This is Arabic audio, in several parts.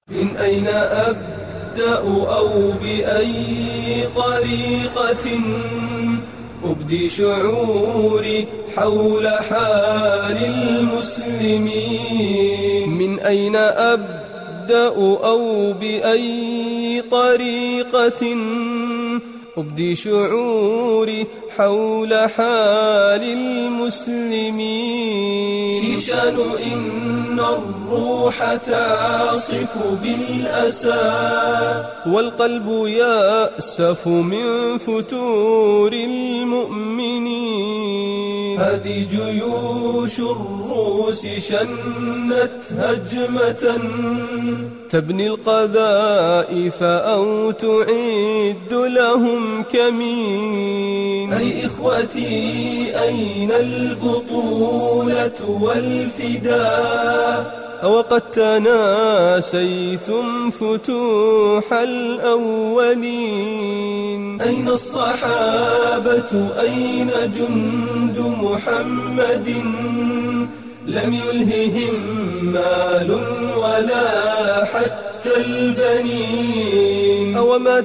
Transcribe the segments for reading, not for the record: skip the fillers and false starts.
من أين أبدأ أو بأي طريقة أبدي شعوري حول حال المسلمين؟ من أين أبدأ أو بأي طريقة أبدي شعوري حول حال المسلمين؟ شيشان إن الروح تعصف بالأسى والقلب يأسف من فتور المؤمنين. هذه جيوش الروس شنت هجمة تبني القذائف أو تعد لهم كمين. أي إخوتي أين البطولة والفداء؟ أوقد تناسيتم فتوح الأولين؟ أين الصحابة أين جند محمد؟ لم يلههم مال ولا حتى البنين. أوما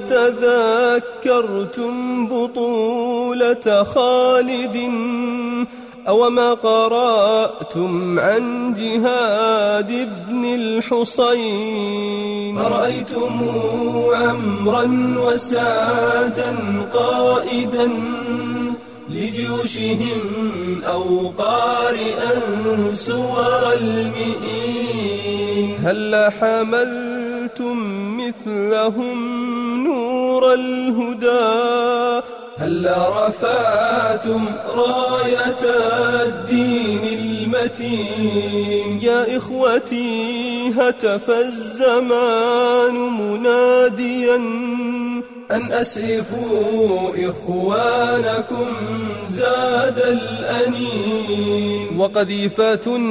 تذكرتم بطولة خالد؟ أوما قرأتم عن جهاد ابن الحصين؟ أرأيتم عمرا وسعدا قائدا لجيوشهم أو قارئا سور المئين؟ هل حملتم مثلهم نور الهدى؟ هل رفعتم راية الدين المتين؟ يا إخوتي هتف الزمان مناديا أن أسعفوا إخوانكم زاد الأنين. وقذيفة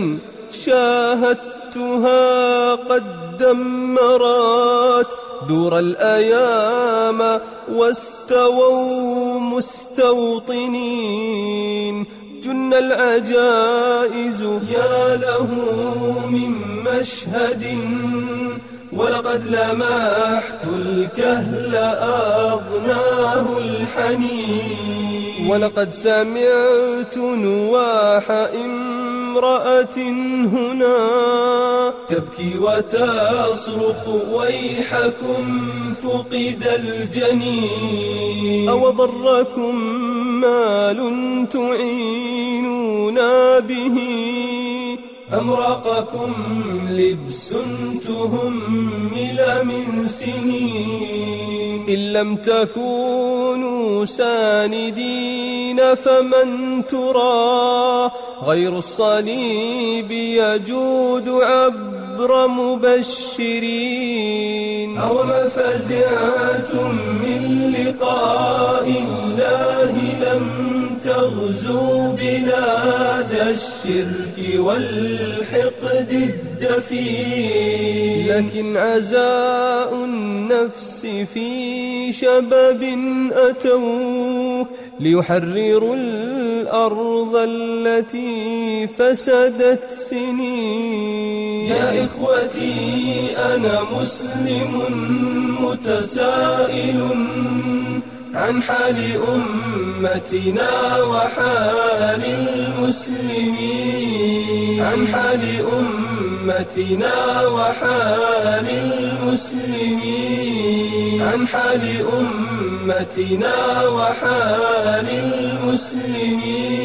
شاهدتها قد دمرت دور الأيام واستووا مستوطنين. جن العجائز يا له من مشهد ولقد لمحت الكهل أغناه الحنين. ولقد سمعت نواح امرأة هنا تبكي وتصرخ ويحكم فقد الجنين. أو ضركم مال تعينونا به أم راقكم لبس تهمل من سنين؟ إن لم تكونوا ساندين فمن ترى غير الصليب يجود عبر مبشرين؟ أوما فزعتم من لقاء الله لم تغزوا بلاد الشرك والحقد الدفين؟ لكن عزاء النفس في شباب أتوا ليحرروا الأرض التي فسدت سنين. يا إخوتي أنا مسلم متسائل عن حال أمتنا وحال المسلمين. عن حال أمتنا وحال المسلمين. عن حال أمتنا وحال المسلمين.